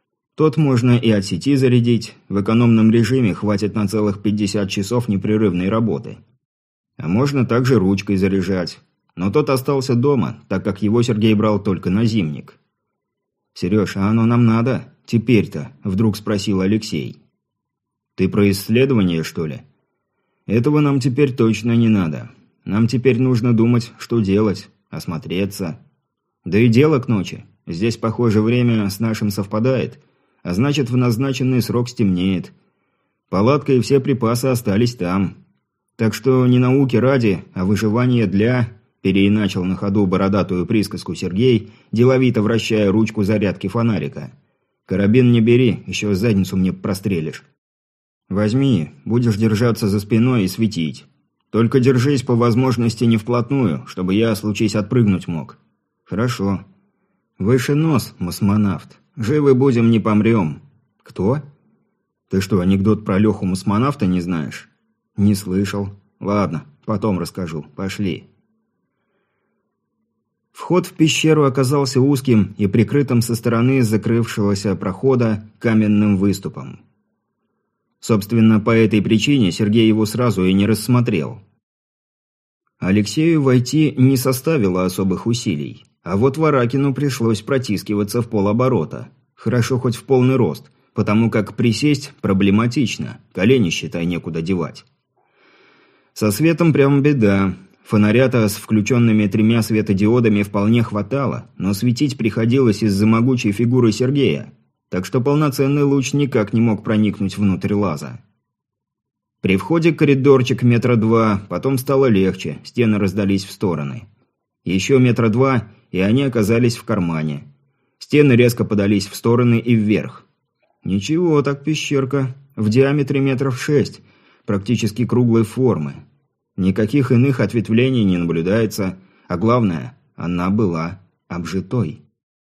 Тот можно и от сети зарядить, в экономном режиме хватит на целых пятьдесят часов непрерывной работы. А можно также ручкой заряжать. Но тот остался дома, так как его Сергей брал только на зимник. «Сереж, а оно нам надо? Теперь-то?» – вдруг спросил Алексей. «Ты про исследование, что ли?» «Этого нам теперь точно не надо. Нам теперь нужно думать, что делать, осмотреться. Да и дело к ночи. Здесь, похоже, время с нашим совпадает, а значит, в назначенный срок стемнеет. Палатка и все припасы остались там. Так что не науки ради, а выживание для...» Переиначил на ходу бородатую присказку Сергей, деловито вращая ручку зарядки фонарика. «Карабин не бери, еще задницу мне прострелишь. Возьми, будешь держаться за спиной и светить. Только держись по возможности не вплотную, чтобы я, случись, отпрыгнуть мог». «Хорошо». «Выше нос, мосмонавт. Живы будем, не помрем». «Кто?» «Ты что, анекдот про Леху мосмонавта не знаешь?» «Не слышал. Ладно, потом расскажу. Пошли». Вход в пещеру оказался узким и прикрытым со стороны закрывшегося прохода каменным выступом. Собственно, по этой причине Сергей его сразу и не рассмотрел. Алексею войти не составило особых усилий, а вот Варакину пришлось протискиваться в полоборота. Хорошо хоть в полный рост, потому как присесть проблематично, колени, считай, некуда девать. Со светом прям беда. Фонаря-то с включенными тремя светодиодами вполне хватало, но светить приходилось из-за могучей фигуры Сергея, так что полноценный луч никак не мог проникнуть внутрь лаза. При входе коридорчик метра два, потом стало легче, стены раздались в стороны. Еще метра два, и они оказались в кармане. Стены резко подались в стороны и вверх. Ничего так пещерка, в диаметре метров шесть, практически круглой формы. Никаких иных ответвлений не наблюдается, а главное, она была обжитой.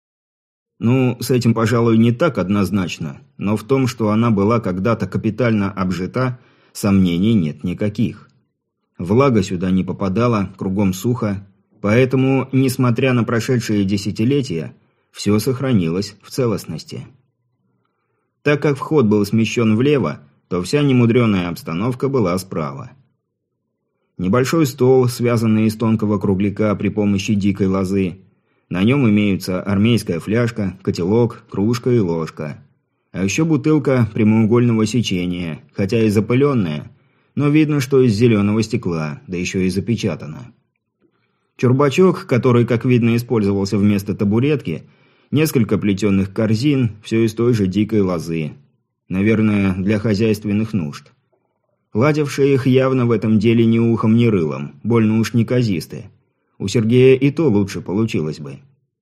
Ну, с этим, пожалуй, не так однозначно, но в том, что она была когда-то капитально обжита, сомнений нет никаких. Влага сюда не попадала, кругом сухо, поэтому, несмотря на прошедшие десятилетия, все сохранилось в целостности. Так как вход был смещен влево, то вся немудреная обстановка была справа. Небольшой стол, связанный из тонкого кругляка при помощи дикой лозы. На нем имеются армейская фляжка, котелок, кружка и ложка. А еще бутылка прямоугольного сечения, хотя и запыленная, но видно, что из зеленого стекла, да еще и запечатана. Чурбачок, который, как видно, использовался вместо табуретки, несколько плетеных корзин, все из той же дикой лозы. Наверное, для хозяйственных нужд. Ладившие их явно в этом деле ни ухом, ни рылом, больно уж неказисты. У Сергея и то лучше получилось бы.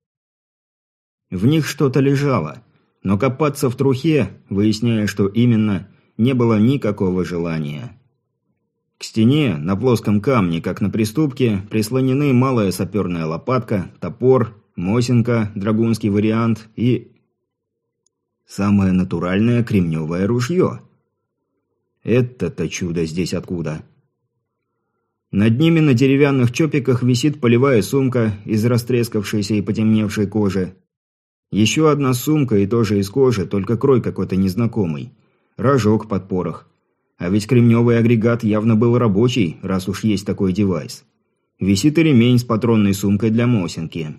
В них что-то лежало, но копаться в трухе, выясняя, что именно, не было никакого желания. К стене, на плоском камне, как на приступке, прислонены малая саперная лопатка, топор, мосинка, драгунский вариант и... самое натуральное кремневое ружье. Это-то чудо здесь откуда? Над ними на деревянных чопиках висит полевая сумка из растрескавшейся и потемневшей кожи. Еще одна сумка и тоже из кожи, только крой какой-то незнакомый. Рожок под порох. А ведь кремневый агрегат явно был рабочий, раз уж есть такой девайс. Висит и ремень с патронной сумкой для мосинки.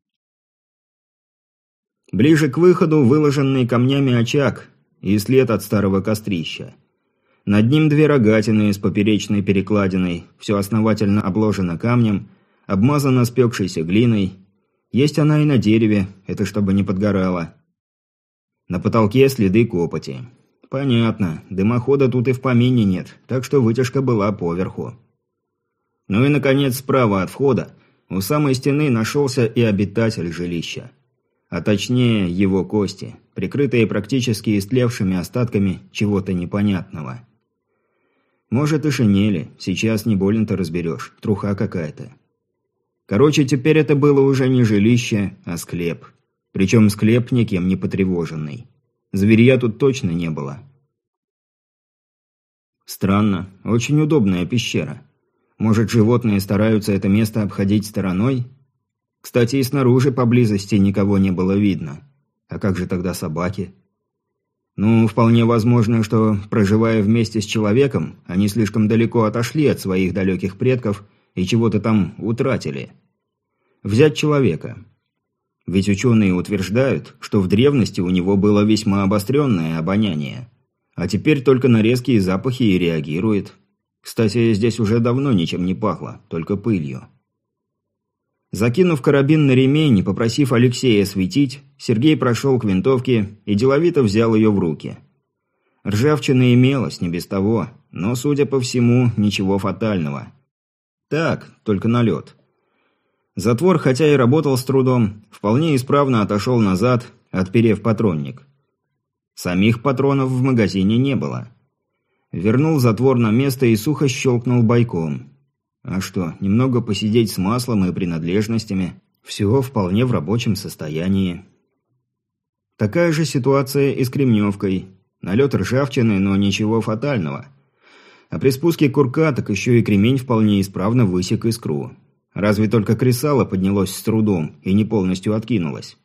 Ближе к выходу выложенный камнями очаг и след от старого кострища. Над ним две рогатины с поперечной перекладиной, все основательно обложено камнем, обмазано спекшейся глиной. Есть она и на дереве, это чтобы не подгорало. На потолке следы копоти. Понятно, дымохода тут и в помине нет, так что вытяжка была поверху. Ну и, наконец, справа от входа, у самой стены нашелся и обитатель жилища. А точнее, его кости, прикрытые практически истлевшими остатками чего-то непонятного. Может и шинели, сейчас не больно-то разберешь, труха какая-то. Короче, теперь это было уже не жилище, а склеп. Причем склеп никем не потревоженный. Зверья тут точно не было. Странно, очень удобная пещера. Может, животные стараются это место обходить стороной? Кстати, и снаружи поблизости никого не было видно. А как же тогда собаки? Ну, вполне возможно, что, проживая вместе с человеком, они слишком далеко отошли от своих далеких предков и чего-то там утратили. Взять человека. Ведь ученые утверждают, что в древности у него было весьма обостренное обоняние, а теперь только на резкие запахи и реагирует. Кстати, здесь уже давно ничем не пахло, только пылью. Закинув карабин на ремень и попросив Алексея светить, Сергей прошел к винтовке и деловито взял ее в руки. Ржавчина имелась, не без того, но, судя по всему, ничего фатального. Так, только налет. Затвор, хотя и работал с трудом, вполне исправно отошел назад, отперев патронник. Самих патронов в магазине не было. Вернул затвор на место и сухо щелкнул бойком. А что, немного посидеть с маслом и принадлежностями. Все вполне в рабочем состоянии. Такая же ситуация и с кремневкой. Налет ржавчины, но ничего фатального. А при спуске курка так еще и кремень вполне исправно высек искру. Разве только кресало поднялось с трудом и не полностью откинулось.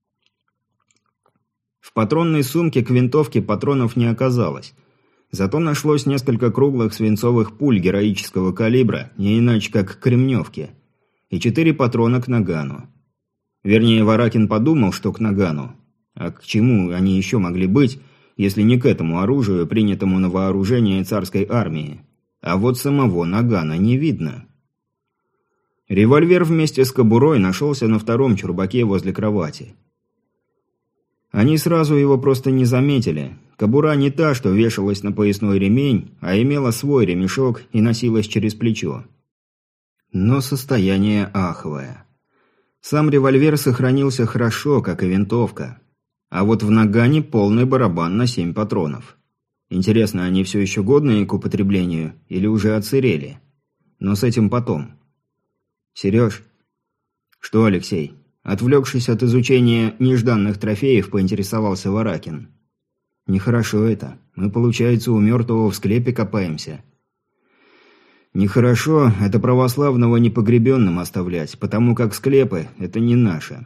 В патронной сумке к винтовке патронов не оказалось. Зато нашлось несколько круглых свинцовых пуль героического калибра, не иначе как к кремневке, и четыре патрона к нагану. Вернее, Варакин подумал, что к нагану. А к чему они еще могли быть, если не к этому оружию, принятому на вооружение царской армии? А вот самого нагана не видно. Револьвер вместе с кобурой нашелся на втором чурбаке возле кровати. Они сразу его просто не заметили. Кобура не та, что вешалась на поясной ремень, а имела свой ремешок и носилась через плечо. Но состояние аховое. Сам револьвер сохранился хорошо, как и винтовка. А вот в нагане полный барабан на семь патронов. Интересно, они все еще годные к употреблению или уже отсырели? Но с этим потом. «Сереж?» «Что, Алексей?» Отвлекшись от изучения нежданных трофеев, поинтересовался Варакин. «Нехорошо это. Мы, получается, у мертвого в склепе копаемся». «Нехорошо это православного непогребенным оставлять, потому как склепы – это не наше.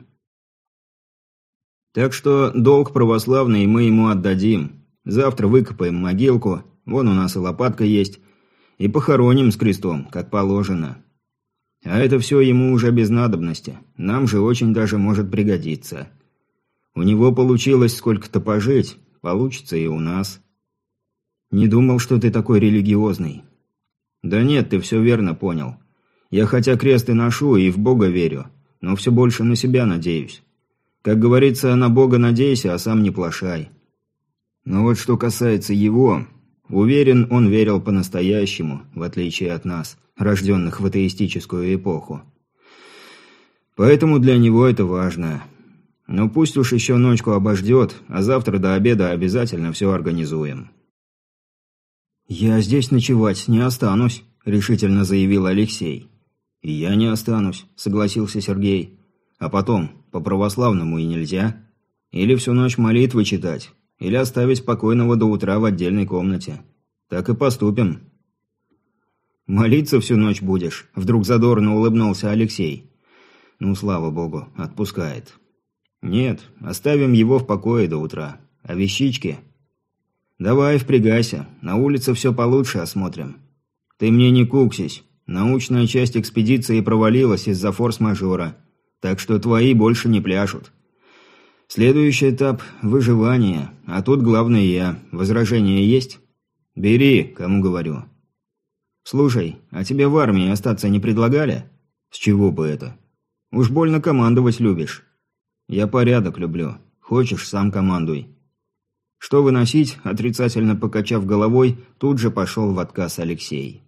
Так что долг православный мы ему отдадим. Завтра выкопаем могилку, вон у нас и лопатка есть, и похороним с крестом, как положено. А это все ему уже без надобности, нам же очень даже может пригодиться. У него получилось сколько-то пожить, получится и у нас». «Не думал, что ты такой религиозный». «Да нет, ты все верно понял. Я хотя крест и ношу, и в Бога верю, но все больше на себя надеюсь. Как говорится, на Бога надейся, а сам не плашай. Но вот что касается его, уверен, он верил по-настоящему, в отличие от нас, рожденных в атеистическую эпоху. Поэтому для него это важно. Но пусть уж еще ночку обождет, а завтра до обеда обязательно все организуем». «Я здесь ночевать не останусь», – решительно заявил Алексей. «И я не останусь», – согласился Сергей. «А потом, по-православному и нельзя? Или всю ночь молитвы читать, или оставить покойного до утра в отдельной комнате. Так и поступим». «Молиться всю ночь будешь?» – вдруг задорно улыбнулся Алексей. «Ну, слава богу, отпускает». «Нет, оставим его в покое до утра. А вещички?» «Давай, впрягайся. На улице все получше осмотрим. Ты мне не куксись. Научная часть экспедиции провалилась из-за форс-мажора, так что твои больше не пляшут. Следующий этап – выживание, а тут главное я. Возражения есть? Бери, кому говорю». «Слушай, а тебе в армии остаться не предлагали?» «С чего бы это? Уж больно командовать любишь». «Я порядок люблю. Хочешь, сам командуй». «Что выносить?» – отрицательно покачав головой, тут же пошел в отказ Алексей.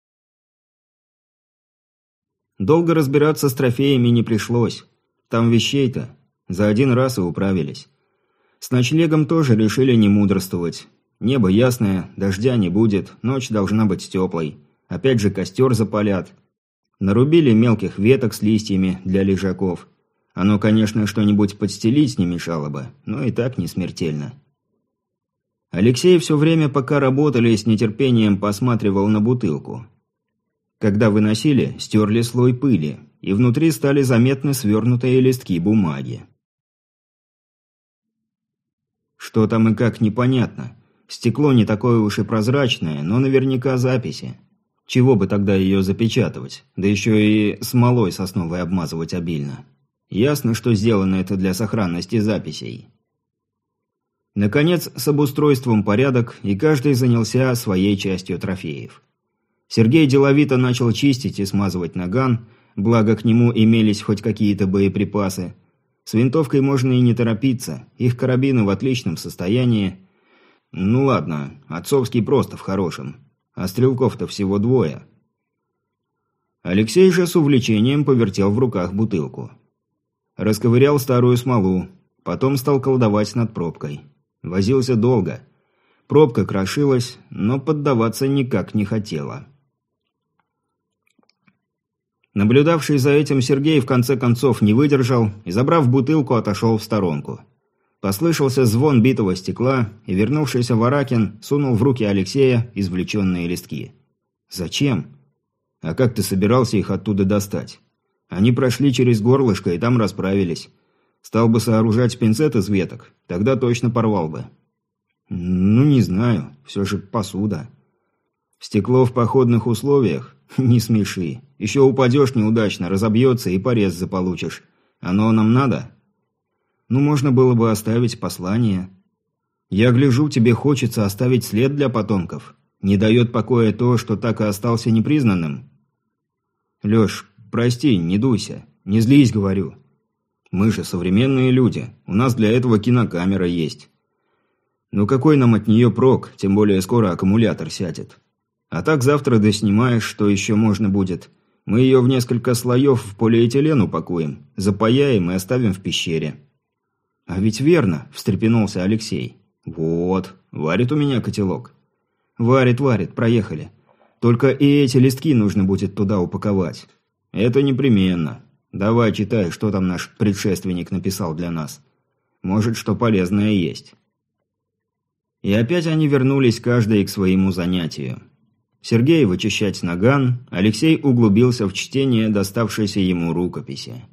Долго разбираться с трофеями не пришлось. Там вещей-то. За один раз и управились. С ночлегом тоже решили не мудрствовать. Небо ясное, дождя не будет, ночь должна быть теплой. Опять же костер запалят. Нарубили мелких веток с листьями для лежаков. Оно, конечно, что-нибудь подстелить не мешало бы, но и так не смертельно. Алексей все время, пока работали, с нетерпением посматривал на бутылку. Когда выносили, стерли слой пыли, и внутри стали заметны свернутые листки бумаги. Что там и как, непонятно. Стекло не такое уж и прозрачное, но наверняка записи. Чего бы тогда ее запечатывать? Да еще и смолой сосновой обмазывать обильно. Ясно, что сделано это для сохранности записей. Наконец, с обустройством порядок, и каждый занялся своей частью трофеев. Сергей деловито начал чистить и смазывать наган, благо к нему имелись хоть какие-то боеприпасы. С винтовкой можно и не торопиться, их карабины в отличном состоянии. Ну ладно, отцовский просто в хорошем, а стрелков-то всего двое. Алексей же с увлечением повертел в руках бутылку. Расковырял старую смолу, потом стал колдовать над пробкой. Возился долго. Пробка крошилась, но поддаваться никак не хотела. Наблюдавший за этим Сергей в конце концов не выдержал и, забрав бутылку, отошел в сторонку. Послышался звон битого стекла, и вернувшийся Варакин сунул в руки Алексея извлеченные листки. «Зачем?» «А как ты собирался их оттуда достать?» «Они прошли через горлышко и там расправились. Стал бы сооружать пинцет из веток, тогда точно порвал бы». «Ну, не знаю, все же посуда». «Стекло в походных условиях? Не смеши. Еще упадешь неудачно, разобьется и порез заполучишь. Оно нам надо?» «Ну, можно было бы оставить послание». «Я гляжу, тебе хочется оставить след для потомков. Не дает покоя то, что так и остался непризнанным». «Леш, прости, не дуйся. Не злись, говорю. Мы же современные люди. У нас для этого кинокамера есть. Ну какой нам от нее прок, тем более скоро аккумулятор сядет. А так завтра доснимаешь, что еще можно будет. Мы ее в несколько слоев в полиэтилен упакуем, запаяем и оставим в пещере». «А ведь верно», – встрепенулся Алексей. «Вот, варит у меня котелок». «Варит, варит, проехали. Только и эти листки нужно будет туда упаковать». «Это непременно. Давай читай, что там наш предшественник написал для нас. Может, что полезное есть». И опять они вернулись каждый к своему занятию. Сергей вычищать наган, Алексей углубился в чтение доставшейся ему рукописи.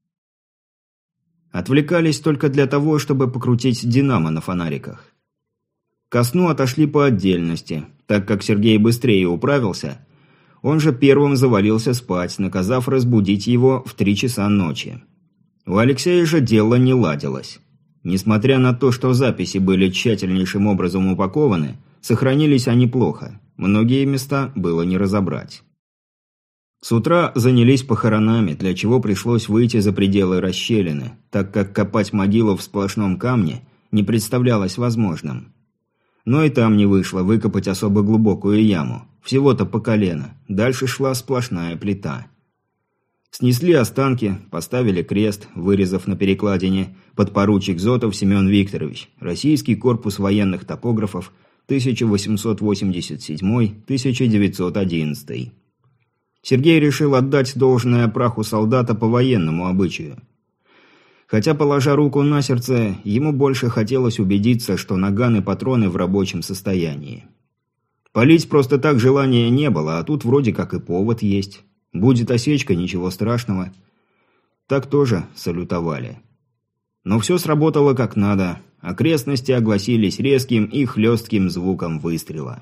Отвлекались только для того, чтобы покрутить динамо на фонариках. Ко сну отошли по отдельности, так как Сергей быстрее управился. Он же первым завалился спать, наказав разбудить его в три часа ночи. У Алексея же дело не ладилось. Несмотря на то, что записи были тщательнейшим образом упакованы, сохранились они плохо. Многие места было не разобрать. С утра занялись похоронами, для чего пришлось выйти за пределы расщелины, так как копать могилу в сплошном камне не представлялось возможным. Но и там не вышло выкопать особо глубокую яму, всего-то по колено, дальше шла сплошная плита. Снесли останки, поставили крест, вырезав на перекладине подпоручик Зотов Семен Викторович, Российский корпус военных топографов, тысяча восемьсот восемьдесят седьмой — тысяча девятьсот одиннадцатый. Сергей решил отдать должное праху солдата по военному обычаю. Хотя, положа руку на сердце, ему больше хотелось убедиться, что наган и патроны в рабочем состоянии. Палить просто так желания не было, а тут вроде как и повод есть. Будет осечка, ничего страшного. Так тоже салютовали. Но все сработало как надо. Окрестности огласились резким и хлестким звуком выстрела.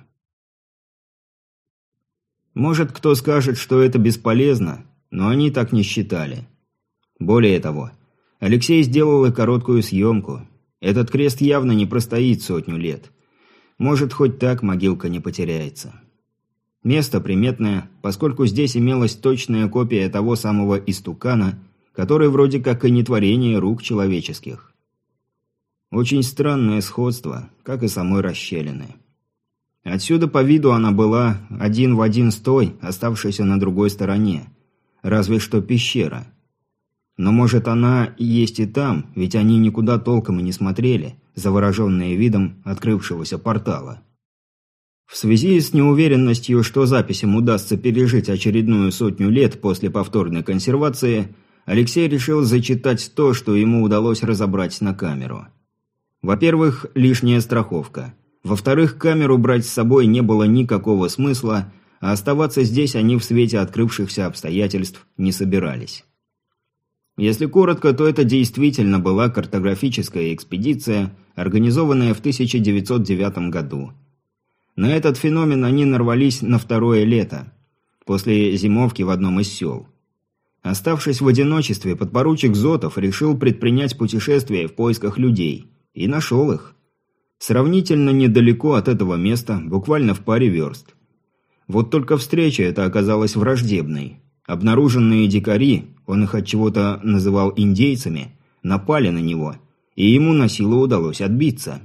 Может, кто скажет, что это бесполезно, но они так не считали. Более того, Алексей сделал и короткую съемку. Этот крест явно не простоит сотню лет. Может, хоть так могилка не потеряется. Место приметное, поскольку здесь имелась точная копия того самого истукана, который вроде как и не творение рук человеческих. Очень странное сходство, как и самой расщелины. Отсюда по виду она была один в один с той, оставшейся на другой стороне. Разве что пещера. Но может она есть и там, ведь они никуда толком и не смотрели, завороженные видом открывшегося портала. В связи с неуверенностью, что записям удастся пережить очередную сотню лет после повторной консервации, Алексей решил зачитать то, что ему удалось разобрать на камеру. Во-первых, лишняя страховка. Во-вторых, камеру брать с собой не было никакого смысла, а оставаться здесь они в свете открывшихся обстоятельств не собирались. Если коротко, то это действительно была картографическая экспедиция, организованное в тысяча девятьсот девятом году. На этот феномен они нарвались на второе лето, после зимовки в одном из сел. Оставшись в одиночестве, подпоручик Зотов решил предпринять путешествие в поисках людей. И нашел их. Сравнительно недалеко от этого места, буквально в паре верст. Вот только встреча эта оказалась враждебной. Обнаруженные дикари, он их от чего-то называл индейцами, напали на него, и ему на силу удалось отбиться.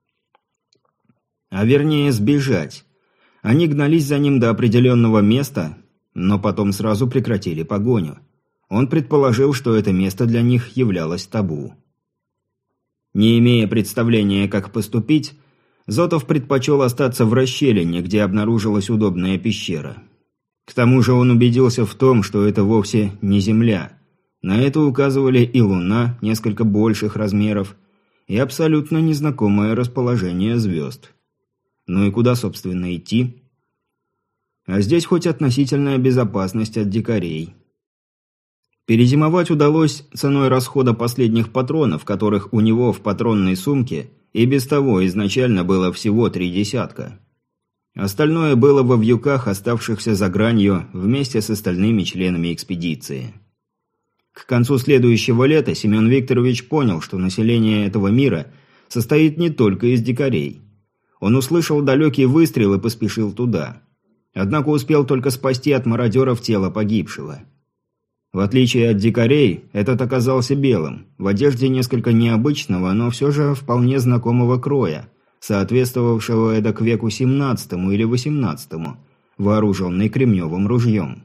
А вернее сбежать. Они гнались за ним до определенного места, но потом сразу прекратили погоню. Он предположил, что это место для них являлось табу. Не имея представления, как поступить, Зотов предпочел остаться в расщелине, где обнаружилась удобная пещера. К тому же он убедился в том, что это вовсе не Земля. На это указывали и Луна, несколько больших размеров, и абсолютно незнакомое расположение звезд. Ну и куда, собственно, идти? А здесь хоть относительная безопасность от дикарей. Перезимовать удалось ценой расхода последних патронов, которых у него в патронной сумке и без того изначально было всего три десятка. Остальное было во вьюках, оставшихся за гранью, вместе с остальными членами экспедиции. К концу следующего лета Семен Викторович понял, что население этого мира состоит не только из дикарей. Он услышал далекий выстрел и поспешил туда. Однако успел только спасти от мародеров тело погибшего. В отличие от дикарей, этот оказался белым, в одежде несколько необычного, но все же вполне знакомого кроя, соответствовавшего эдак веку семнадцатому или восемнадцатому, вооруженный кремневым ружьем.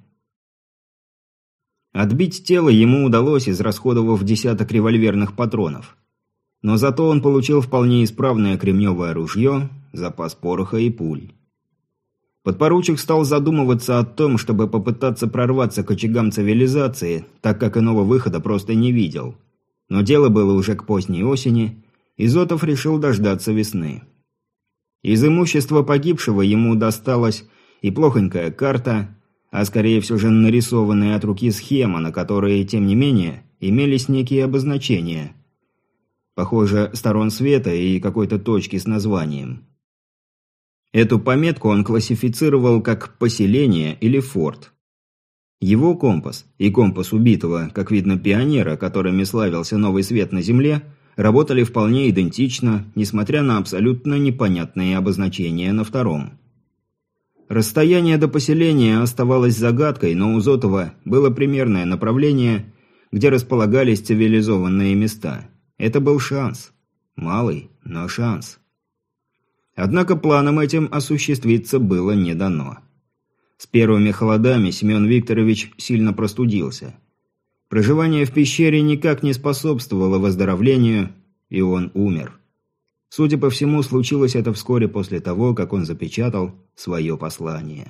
Отбить тело ему удалось, израсходовав десяток револьверных патронов. Но зато он получил вполне исправное кремневое ружье, запас пороха и пуль. Подпоручик стал задумываться о том, чтобы попытаться прорваться к очагам цивилизации, так как иного выхода просто не видел. Но дело было уже к поздней осени, и Зотов решил дождаться весны. Из имущества погибшего ему досталась и плохонькая карта, а скорее все же нарисованная от руки схема, на которой, тем не менее, имелись некие обозначения. Похоже, сторон света и какой-то точки с названием. Эту пометку он классифицировал как «поселение» или «форт». Его компас и компас убитого, как видно, пионера, которыми славился новый свет на Земле, работали вполне идентично, несмотря на абсолютно непонятные обозначения на втором. Расстояние до поселения оставалось загадкой, но у Зотова было примерное направление, где располагались цивилизованные места. Это был шанс. Малый, но шанс. Однако планам этим осуществиться было не дано. С первыми холодами Семен Викторович сильно простудился. Проживание в пещере никак не способствовало выздоровлению, и он умер. Судя по всему, случилось это вскоре после того, как он запечатал свое послание.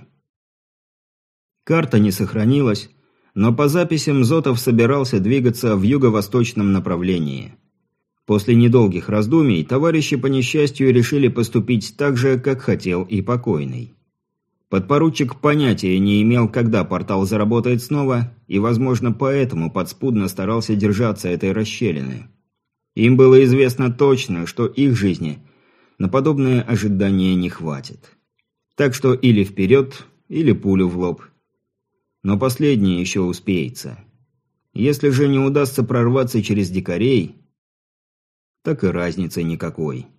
Карта не сохранилась, но по записям Зотов собирался двигаться в юго-восточном направлении. После недолгих раздумий товарищи по несчастью решили поступить так же, как хотел и покойный. Подпоручик понятия не имел, когда портал заработает снова, и, возможно, поэтому подспудно старался держаться этой расщелины. Им было известно точно, что их жизни на подобное ожидание не хватит. Так что или вперед, или пулю в лоб. Но последнее еще успеется. Если же не удастся прорваться через дикарей, так и разницы никакой.